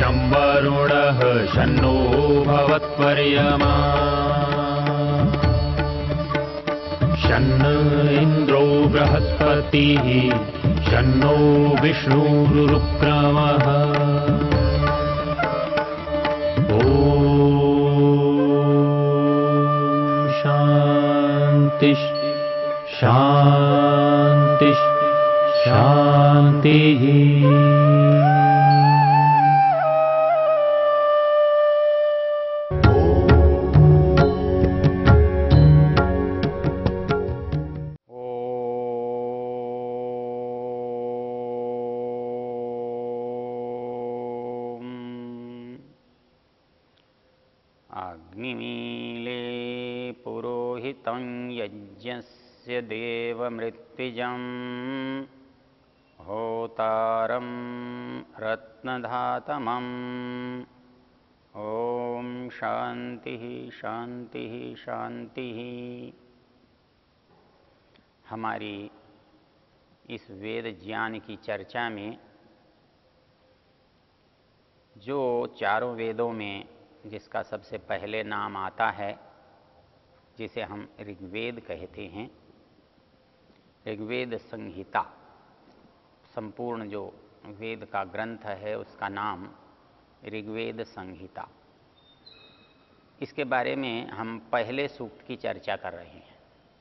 शं वरुणः शन्नो भवत्वर्यमा शन्न इन्द्रो बृहस्पतिः शन्नो विष्णुरुक्रमः ॐ शान्ति शान्ति शान्तिः। अग्निमीले पुरोहितं यज्ञस्य देवमृत्विजं होतारं रत्नधातमम्। ॐ शान्तिः शान्तिः शान्तिः। हमारी इस वेद ज्ञान की चर्चा में जो चारों वेदों में जिसका सबसे पहले नाम आता है, जिसे हम ऋग्वेद कहते हैं, ऋग्वेद संहिता, संपूर्ण जो वेद का ग्रंथ है उसका नाम ऋग्वेद संहिता। इसके बारे में हम पहले सूक्त की चर्चा कर रहे हैं।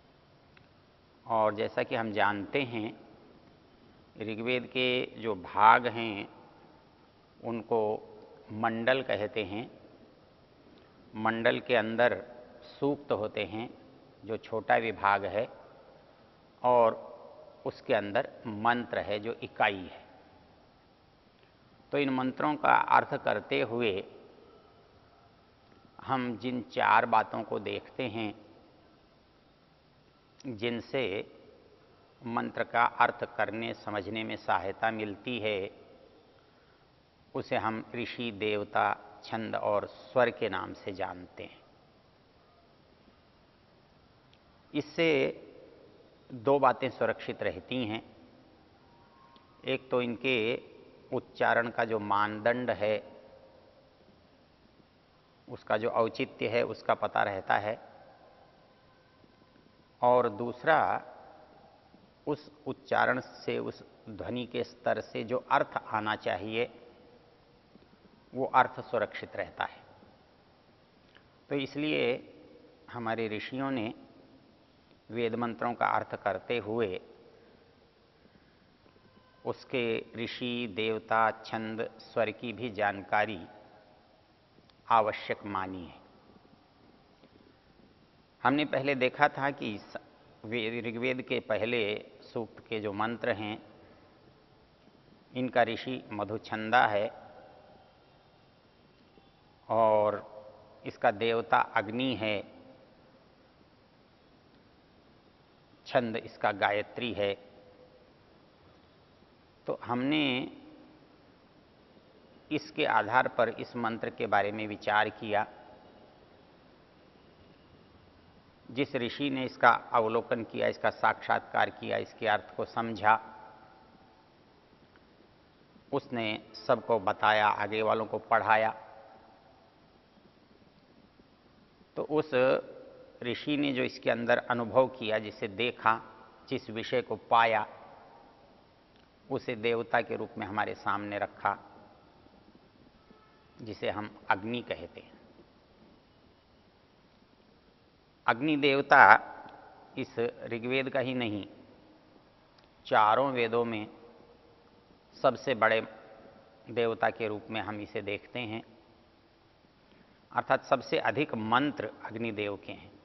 और जैसा कि हम जानते हैं, ऋग्वेद के जो भाग हैं उनको मंडल कहते हैं। मंडल के अंदर सूक्त होते हैं जो छोटा विभाग है, और उसके अंदर मंत्र है जो इकाई है। तो इन मंत्रों का अर्थ करते हुए हम जिन चार बातों को देखते हैं जिनसे मंत्र का अर्थ करने समझने में सहायता मिलती है, उसे हम ऋषि, देवता, छंद और स्वर के नाम से जानते हैं। इससे दो बातें सुरक्षित रहती हैं। एक तो इनके उच्चारण का जो मानदंड है, उसका जो औचित्य है, उसका पता रहता है, और दूसरा उस उच्चारण से, उस ध्वनि के स्तर से जो अर्थ आना चाहिए वो अर्थ सुरक्षित रहता है। तो इसलिए हमारे ऋषियों ने वेद मंत्रों का अर्थ करते हुए उसके ऋषि, देवता, छंद, स्वर की भी जानकारी आवश्यक मानी है। हमने पहले देखा था कि ऋग्वेद के पहले सूक्त के जो मंत्र हैं, इनका ऋषि मधुछंदा है और इसका देवता अग्नि है, छंद इसका गायत्री है। तो हमने इसके आधार पर इस मंत्र के बारे में विचार किया। जिस ऋषि ने इसका अवलोकन किया, इसका साक्षात्कार किया, इसके अर्थ को समझा, उसने सबको बताया, आगे वालों को पढ़ाया। तो उस ऋषि ने जो इसके अंदर अनुभव किया, जिसे देखा, जिस विषय को पाया, उसे देवता के रूप में हमारे सामने रखा, जिसे हम अग्नि कहते हैं। अग्नि देवता इस ऋग्वेद का ही नहीं, चारों वेदों में सबसे बड़े देवता के रूप में हम इसे देखते हैं। अर्थात सबसे अधिक मंत्र अग्निदेव के हैं।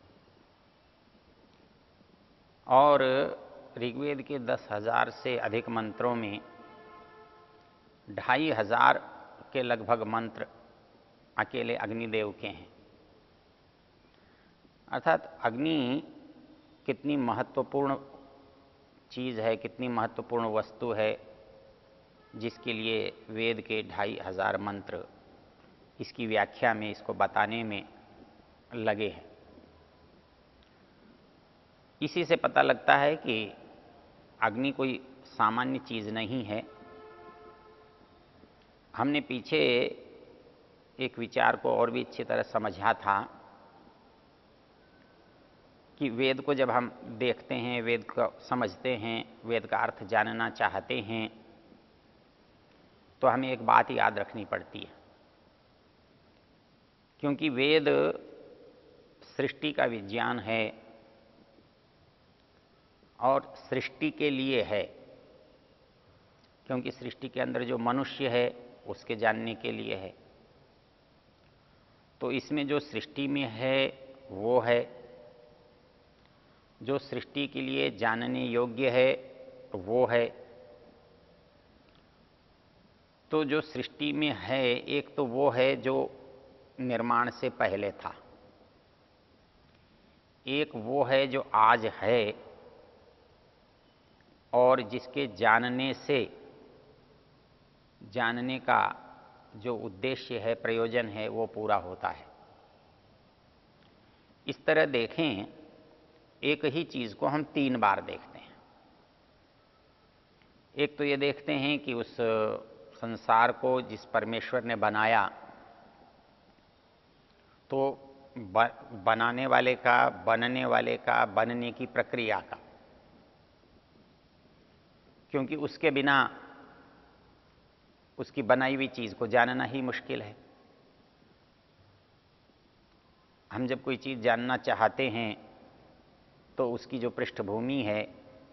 और ऋग्वेद के 10,000 से अधिक मंत्रों में 2,500 के लगभग मंत्र अकेले अग्निदेव के हैं। अर्थात अग्नि कितनी महत्वपूर्ण चीज़ है, कितनी महत्वपूर्ण वस्तु है, जिसके लिए वेद के 2,500 मंत्र इसकी व्याख्या में, इसको बताने में लगे हैं। इसी से पता लगता है कि अग्नि कोई सामान्य चीज़ नहीं है। हमने पीछे एक विचार को और भी अच्छी तरह समझा था कि वेद को जब हम देखते हैं, वेद को समझते हैं, वेद का अर्थ जानना चाहते हैं, तो हमें एक बात याद रखनी पड़ती है, क्योंकि वेद सृष्टि का विज्ञान है और सृष्टि के लिए है, क्योंकि सृष्टि के अंदर जो मनुष्य है उसके जानने के लिए है। तो इसमें जो सृष्टि में है वो है, जो सृष्टि के लिए जानने योग्य है वो है। तो जो सृष्टि में है, एक तो वो है जो निर्माण से पहले था, एक वो है जो आज है और जिसके जानने से जानने का जो उद्देश्य है, प्रयोजन है, वो पूरा होता है। इस तरह देखें, एक ही चीज को हम 3 बार देखते हैं। एक तो ये देखते हैं कि उस संसार को जिस परमेश्वर ने बनाया, तो बनाने वाले का, बनने वाले का, बनने की प्रक्रिया का, क्योंकि उसके बिना उसकी बनाई हुई चीज को जानना ही मुश्किल है। हम जब कोई चीज जानना चाहते हैं तो उसकी जो पृष्ठभूमि है,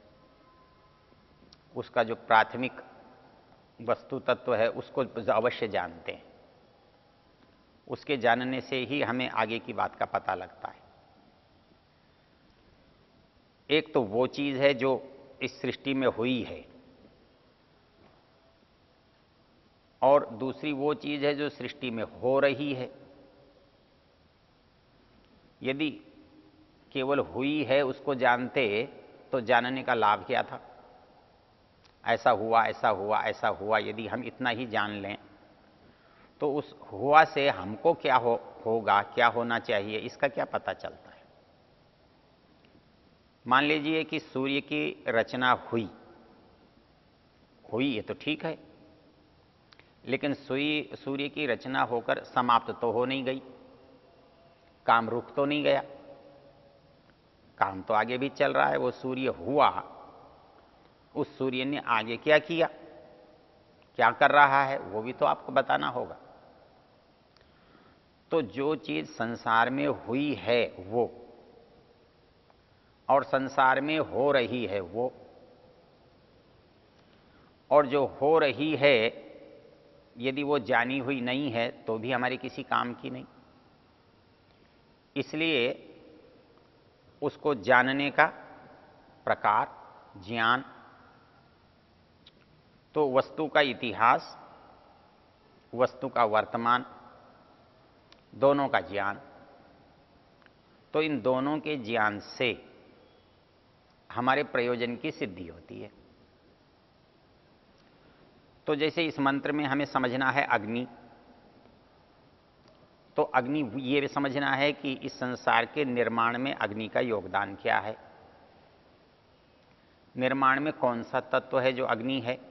उसका जो प्राथमिक वस्तु तत्व है, उसको अवश्य जानते हैं। उसके जानने से ही हमें आगे की बात का पता लगता है। एक तो वो चीज है जो इस सृष्टि में हुई है, और दूसरी वो चीज है जो सृष्टि में हो रही है। यदि केवल हुई है उसको जानते तो जानने का लाभ क्या था? ऐसा हुआ, ऐसा हुआ, ऐसा हुआ, यदि हम इतना ही जान लें तो उस हुआ से हमको क्या होगा, क्या होना चाहिए, इसका क्या पता चलता है? मान लीजिए कि सूर्य की रचना हुई ये तो ठीक है, लेकिन सूर्य की रचना होकर समाप्त तो हो नहीं गई, काम रुक तो नहीं गया, काम तो आगे भी चल रहा है। वो सूर्य हुआ, उस सूर्य ने आगे क्या किया, क्या कर रहा है, वो भी तो आपको बताना होगा। तो जो चीज संसार में हुई है वो, और संसार में हो रही है वो, और जो हो रही है यदि वो जानी हुई नहीं है तो भी हमारे किसी काम की नहीं। इसलिए उसको जानने का प्रकार, ज्ञान, तो वस्तु का इतिहास, वस्तु का वर्तमान, दोनों का ज्ञान। तो इन दोनों के ज्ञान से हमारे प्रयोजन की सिद्धि होती है। तो जैसे इस मंत्र में हमें समझना है अग्नि, तो अग्नि ये समझना है कि इस संसार के निर्माण में अग्नि का योगदान क्या है, निर्माण में कौन सा तत्व है जो अग्नि है,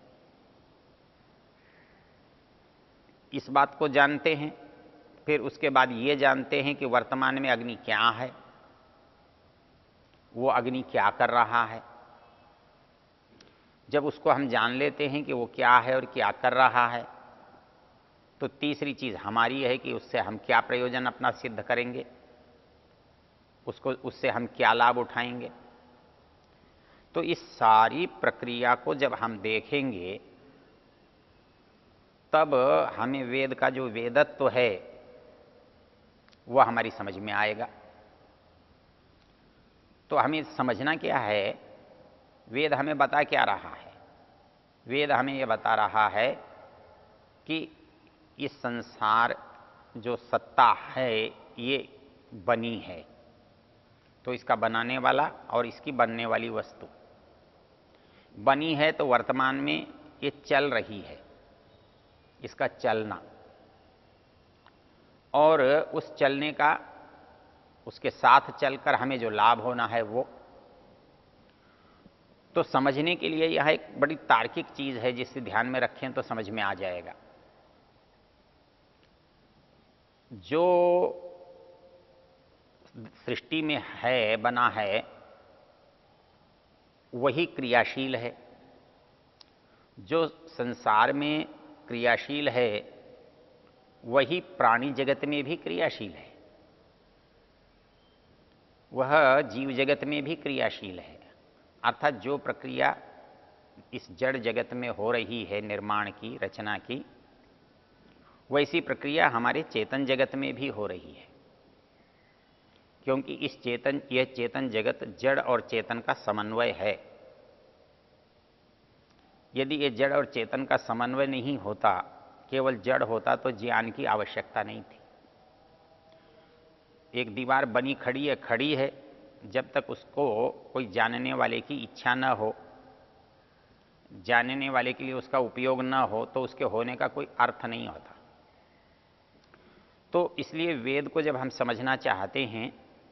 इस बात को जानते हैं। फिर उसके बाद ये जानते हैं कि वर्तमान में अग्नि क्या है, वो अग्नि क्या कर रहा है। जब उसको हम जान लेते हैं कि वो क्या है और क्या कर रहा है, तो तीसरी चीज हमारी है कि उससे हम क्या प्रयोजन अपना सिद्ध करेंगे, उससे हम क्या लाभ उठाएंगे। तो इस सारी प्रक्रिया को जब हम देखेंगे तब हमें वेद का जो वेदत्व है वह हमारी समझ में आएगा। तो हमें समझना क्या है, वेद हमें बता क्या रहा है? वेद हमें यह बता रहा है कि इस संसार जो सत्ता है ये बनी है, तो इसका बनाने वाला और इसकी बनने वाली वस्तु बनी है, तो वर्तमान में ये चल रही है, इसका चलना, और उस चलने का, उसके साथ चलकर हमें जो लाभ होना है वो। तो समझने के लिए यह एक बड़ी तार्किक चीज है, जिसे ध्यान में रखें तो समझ में आ जाएगा। जो सृष्टि में है, बना है, वही क्रियाशील है। जो संसार में क्रियाशील है वही प्राणी जगत में भी क्रियाशील है, वह जीव जगत में भी क्रियाशील है। अर्थात जो प्रक्रिया इस जड़ जगत में हो रही है निर्माण की, रचना की, वैसी प्रक्रिया हमारे चेतन जगत में भी हो रही है। क्योंकि यह चेतन जगत जड़ और चेतन का समन्वय है। यदि ये जड़ और चेतन का समन्वय नहीं होता, केवल जड़ होता, तो ज्ञान की आवश्यकता नहीं थी। एक दीवार बनी खड़ी है, जब तक उसको कोई जानने वाले की इच्छा न हो, जानने वाले के लिए उसका उपयोग न हो, तो उसके होने का कोई अर्थ नहीं होता। तो इसलिए वेद को जब हम समझना चाहते हैं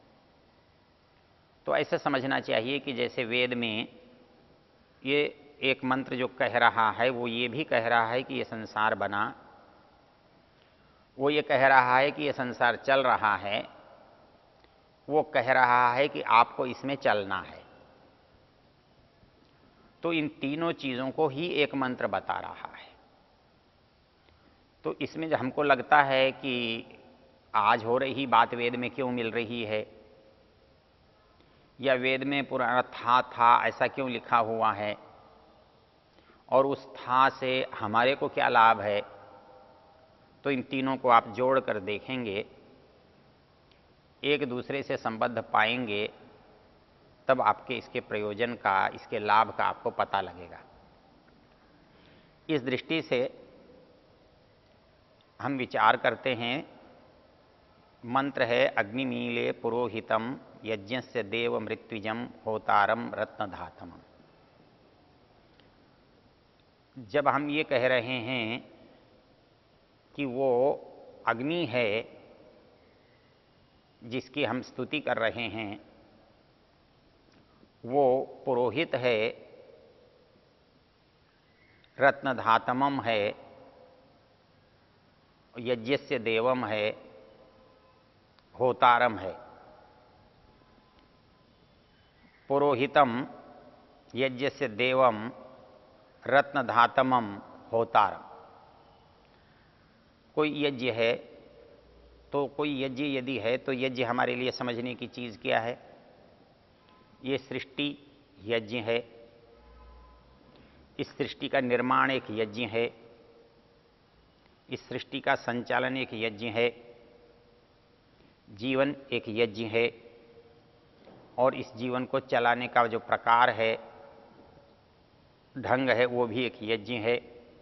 तो ऐसा समझना चाहिए कि जैसे वेद में ये एक मंत्र जो कह रहा है वो ये भी कह रहा है कि ये संसार बना, वो ये कह रहा है कि ये संसार चल रहा है, वो कह रहा है कि आपको इसमें चलना है। तो इन तीनों चीज़ों को ही एक मंत्र बता रहा है। तो इसमें जो हमको लगता है कि आज हो रही बात वेद में क्यों मिल रही है, या वेद में पुराना था ऐसा क्यों लिखा हुआ है, और उस था से हमारे को क्या लाभ है, तो इन तीनों को आप जोड़ कर देखेंगे, एक दूसरे से संबद्ध पाएंगे, तब आपके इसके प्रयोजन का, इसके लाभ का आपको पता लगेगा। इस दृष्टि से हम विचार करते हैं, मंत्र है अग्निमीले पुरोहितम यज्ञस्य देव मृत्युजम होतारम रत्नधातम। जब हम ये कह रहे हैं कि वो अग्नि है जिसकी हम स्तुति कर रहे हैं, वो पुरोहित है, रत्नधातमम है, यज्ञस्य देवम है, होतारम है। पुरोहितम यज्ञस्य देवम रत्नधातमम होतारम। कोई यज्ञ है तो कोई यज्ञ यदि है तो यज्ञ हमारे लिए समझने की चीज़ क्या है? ये सृष्टि यज्ञ है, इस सृष्टि का निर्माण एक यज्ञ है, इस सृष्टि का संचालन एक यज्ञ है, जीवन एक यज्ञ है, और इस जीवन को चलाने का जो प्रकार है, ढंग है, वो भी एक यज्ञ है।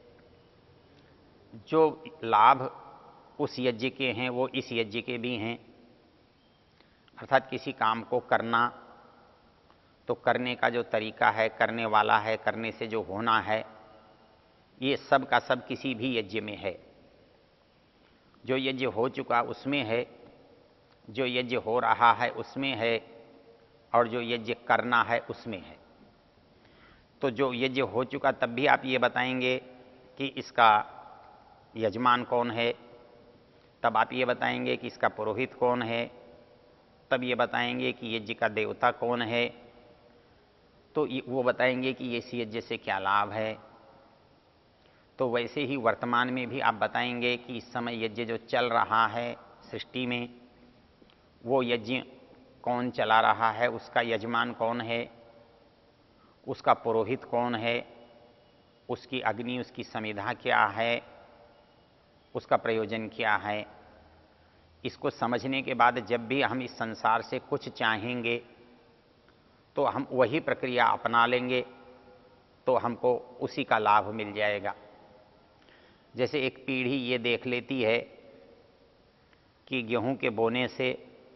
जो लाभ उस यज्ञ के हैं वो इस यज्ञ के भी हैं। अर्थात किसी काम को करना, तो करने का जो तरीका है, करने वाला है, करने से जो होना है, ये सब का सब किसी भी यज्ञ में है। जो यज्ञ हो चुका उसमें है, जो यज्ञ हो रहा है उसमें है, और जो यज्ञ करना है उसमें है। तो जो यज्ञ हो चुका तब भी आप ये बताएंगे कि इसका यजमान कौन है, तब आप ये बताएंगे कि इसका पुरोहित कौन है, तब ये बताएंगे कि यज्ञ का देवता कौन है, तो वो बताएंगे कि इस यज्ञ से क्या लाभ है। तो वैसे ही वर्तमान में भी आप बताएंगे कि इस समय यज्ञ जो चल रहा है सृष्टि में, वो यज्ञ कौन चला रहा है, उसका यजमान कौन है, उसका पुरोहित कौन है, उसकी अग्नि, उसकी समिधा क्या है, उसका प्रयोजन क्या है। इसको समझने के बाद जब भी हम इस संसार से कुछ चाहेंगे तो हम वही प्रक्रिया अपना लेंगे, तो हमको उसी का लाभ मिल जाएगा। जैसे एक पीढ़ी ये देख लेती है कि गेहूं के बोने से,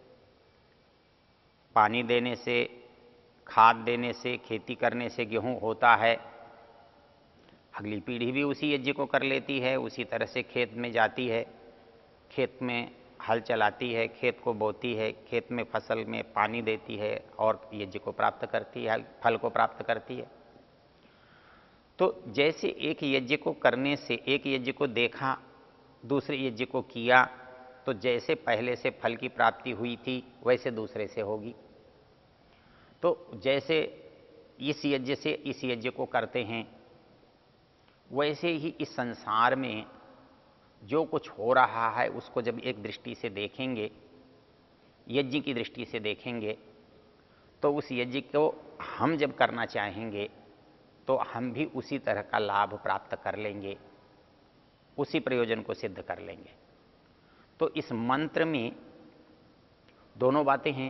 पानी देने से, खाद देने से, खेती करने से गेहूं होता है, अगली पीढ़ी भी उसी यज्ञ को कर लेती है, उसी तरह से खेत में जाती है, खेत में हल चलाती है, खेत को बोती है, खेत में फसल में पानी देती है और यज्ञ को प्राप्त करती है, फल को प्राप्त करती है। तो जैसे एक यज्ञ को करने से, एक यज्ञ को देखा, दूसरे यज्ञ को किया, तो जैसे पहले से फल की प्राप्ति हुई थी वैसे दूसरे से होगी। तो जैसे इस यज्ञ से इस यज्ञ को करते हैं, वैसे ही इस संसार में जो कुछ हो रहा है उसको जब एक दृष्टि से देखेंगे, यज्ञ की दृष्टि से देखेंगे, तो उस यज्ञ को हम जब करना चाहेंगे तो हम भी उसी तरह का लाभ प्राप्त कर लेंगे, उसी प्रयोजन को सिद्ध कर लेंगे। तो इस मंत्र में दोनों बातें हैं।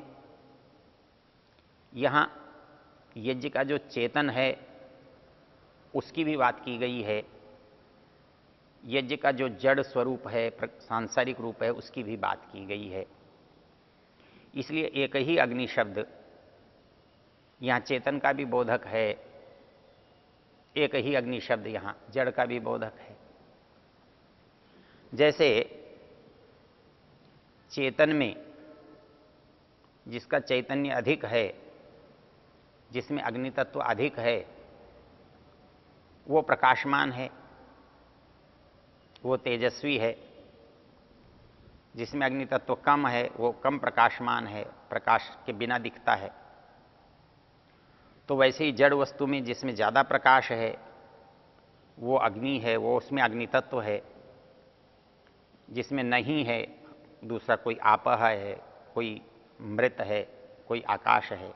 यहाँ यज्ञ का जो चेतन है उसकी भी बात की गई है, यज्ञ का जो जड़ स्वरूप है, सांसारिक रूप है, उसकी भी बात की गई है। इसलिए एक ही अग्नि शब्द यहाँ चेतन का भी बोधक है, एक ही अग्नि शब्द यहाँ जड़ का भी बोधक है। जैसे चेतन में जिसका चैतन्य अधिक है, जिसमें अग्नि तत्व अधिक है, वो प्रकाशमान है, वो तेजस्वी है। जिसमें अग्नि तत्व कम है वो कम प्रकाशमान है, प्रकाश के बिना दिखता है। तो वैसे ही जड़ वस्तु में जिसमें ज़्यादा प्रकाश है वो अग्नि है, वो उसमें अग्नि तत्व है। जिसमें नहीं है दूसरा कोई आपह है, कोई मृत है, कोई आकाश है।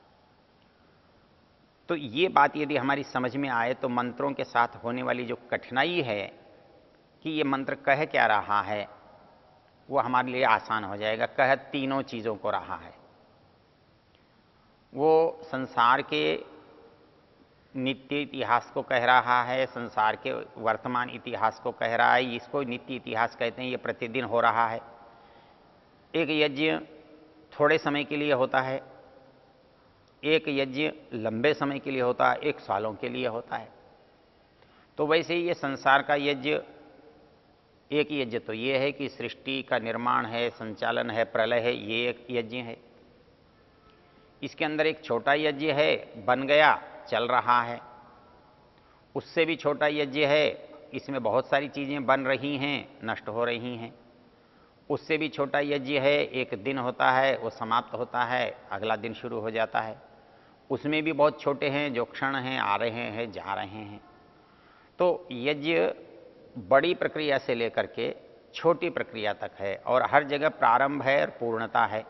तो ये बात यदि हमारी समझ में आए तो मंत्रों के साथ होने वाली जो कठिनाई है कि ये मंत्र कह क्या रहा है, वो हमारे लिए आसान हो जाएगा। कह तीनों चीज़ों को रहा है। वो संसार के नित्य इतिहास को कह रहा है, संसार के वर्तमान इतिहास को कह रहा है। इसको नित्य इतिहास कहते हैं, ये प्रतिदिन हो रहा है। एक यज्ञ थोड़े समय के लिए होता है, एक यज्ञ लंबे समय के लिए होता है, एक सालों के लिए होता है। तो वैसे ही ये संसार का यज्ञ, एक यज्ञ तो ये है कि सृष्टि का निर्माण है, संचालन है, प्रलय है, ये एक यज्ञ है। इसके अंदर एक छोटा यज्ञ है, बन गया, चल रहा है। उससे भी छोटा यज्ञ है, इसमें बहुत सारी चीज़ें बन रही हैं, नष्ट हो रही हैं। उससे भी छोटा यज्ञ है, एक दिन होता है, वो समाप्त होता है, अगला दिन शुरू हो जाता है। उसमें भी बहुत छोटे हैं, जो क्षण हैं, आ रहे हैं, जा रहे हैं। तो यज्ञ बड़ी प्रक्रिया से लेकर के छोटी प्रक्रिया तक है, और हर जगह प्रारंभ है और पूर्णता है।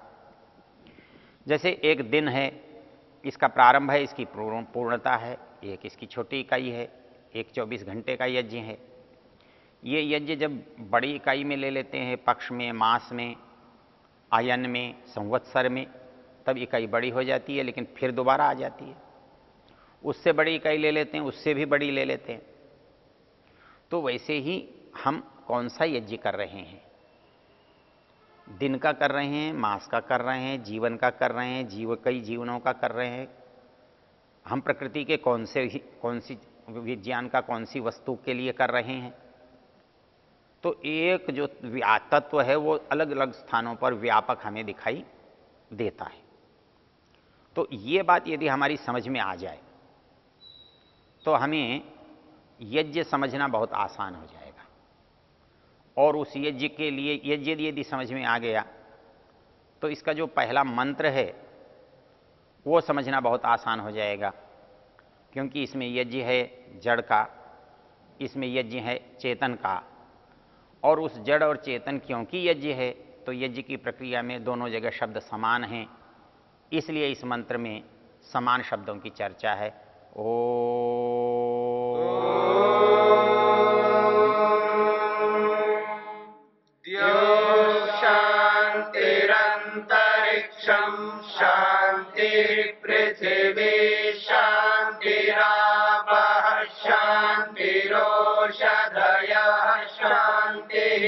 जैसे एक दिन है, इसका प्रारंभ है, इसकी पूर्णता है। एक इसकी छोटी इकाई है, एक 24 घंटे का यज्ञ है। ये यज्ञ जब बड़ी इकाई में ले लेते हैं, पक्ष में, मास में, आयन में, संवत्सर में, तब इकाई बड़ी हो जाती है, लेकिन फिर दोबारा आ जाती है। उससे बड़ी इकाई ले लेते हैं, उससे भी बड़ी ले लेते हैं। तो वैसे ही हम कौन सा यज्ञ कर रहे हैं? दिन का कर रहे हैं, मास का कर रहे हैं, जीवन का कर रहे हैं, कई जीवनों का कर रहे हैं। हम प्रकृति के कौन सी विज्ञान का कौन सी वस्तु के लिए कर रहे हैं? तो एक जो तत्व है वो अलग अलग स्थानों पर व्यापक हमें दिखाई देता है। तो ये बात यदि हमारी समझ में आ जाए तो हमें यज्ञ समझना बहुत आसान हो जाएगा। और उस यज्ञ के लिए यज्ञ यदि समझ में आ गया तो इसका जो पहला मंत्र है वो समझना बहुत आसान हो जाएगा, क्योंकि इसमें यज्ञ है जड़ का, इसमें यज्ञ है चेतन का। और उस जड़ और चेतन क्योंकि यज्ञ है तो यज्ञ की प्रक्रिया में दोनों जगह शब्द समान हैं, इसलिए इस मंत्र में समान शब्दों की चर्चा है। शांतिरंतरिक्षं शांति पृथिवी शांतिरापः शांतिरोषधयः शांतिः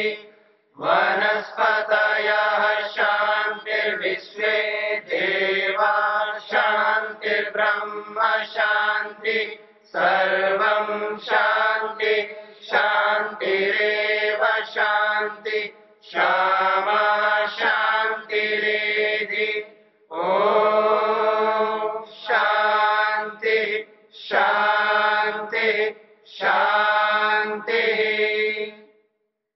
वनस्पतयः शांतिर्विश्वे देवा शांतिर्ब्रह्म शांति सर्वं शांति शांतिरेव शांति क्षमा शांतिरेधि। ओम शांति शांति शांति।